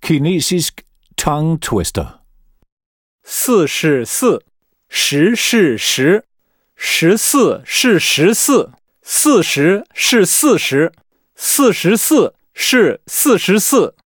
Kinesisk tongue twister. 4是4，10是10，14是14，40是40，44是44。